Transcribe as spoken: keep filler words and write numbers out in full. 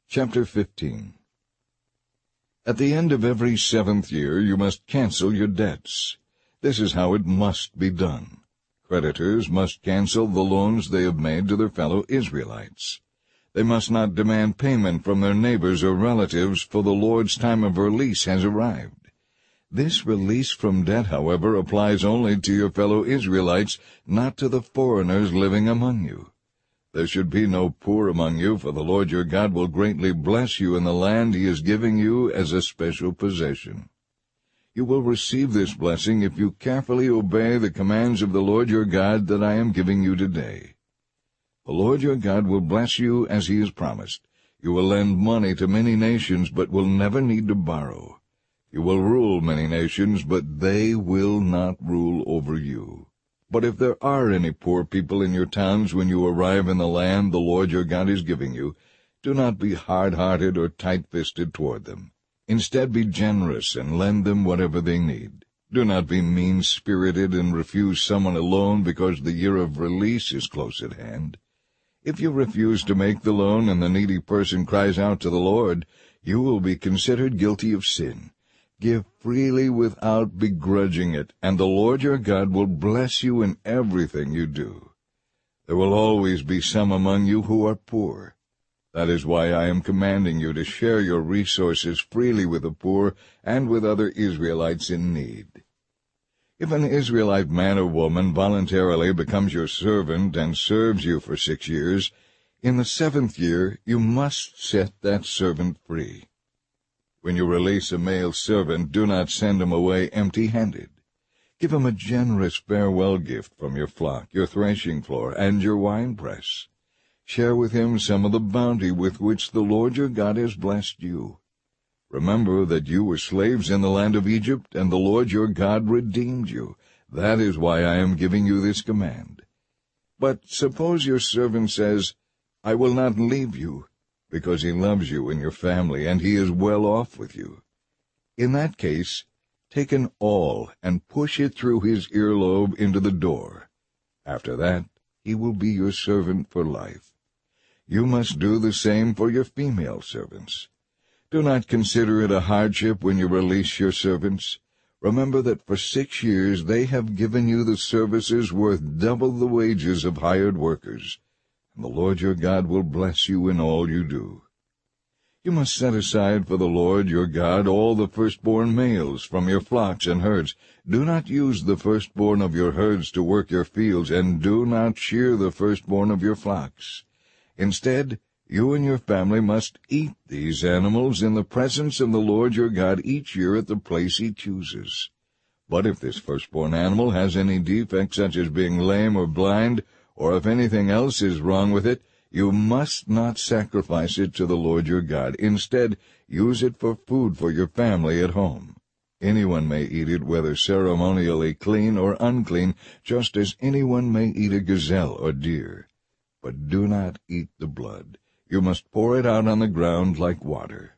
Chapter fifteen. At the end of every seventh year you must cancel your debts. This is how it must be done. Creditors must cancel the loans they have made to their fellow Israelites. They must not demand payment from their neighbors or relatives, for the Lord's time of release has arrived. This release from debt, however, applies only to your fellow Israelites, not to the foreigners living among you. There should be no poor among you, for the Lord your God will greatly bless you in the land he is giving you as a special possession. You will receive this blessing if you carefully obey the commands of the Lord your God that I am giving you today. The Lord your God will bless you as he has promised. You will lend money to many nations, but will never need to borrow. You will rule many nations, but they will not rule over you. But if there are any poor people in your towns when you arrive in the land the Lord your God is giving you, do not be hard-hearted or tight-fisted toward them. Instead, be generous and lend them whatever they need. Do not be mean-spirited and refuse someone a loan because the year of release is close at hand. If you refuse to make the loan and the needy person cries out to the Lord, you will be considered guilty of sin. Give freely without begrudging it, and the Lord your God will bless you in everything you do. There will always be some among you who are poor. That is why I am commanding you to share your resources freely with the poor and with other Israelites in need. If an Israelite man or woman voluntarily becomes your servant and serves you for six years, in the seventh year you must set that servant free. When you release a male servant, do not send him away empty-handed. Give him a generous farewell gift from your flock, your threshing floor, and your winepress. Share with him some of the bounty with which the Lord your God has blessed you. Remember that you were slaves in the land of Egypt, and the Lord your God redeemed you. That is why I am giving you this command. But suppose your servant says, I will not leave you, because he loves you and your family, and he is well off with you. In that case, take an awl and push it through his earlobe into the door. After that, he will be your servant for life. You must do the same for your female servants. Do not consider it a hardship when you release your servants. Remember that for six years they have given you the services worth double the wages of hired workers, and the Lord your God will bless you in all you do. You must set aside for the Lord your God all the firstborn males from your flocks and herds. Do not use the firstborn of your herds to work your fields, and do not shear the firstborn of your flocks. Instead, you and your family must eat these animals in the presence of the Lord your God each year at the place he chooses. But if this firstborn animal has any defect, such as being lame or blind, or if anything else is wrong with it, you must not sacrifice it to the Lord your God. Instead, use it for food for your family at home. Anyone may eat it, whether ceremonially clean or unclean, just as anyone may eat a gazelle or deer. But do not eat the blood. You must pour it out on the ground like water.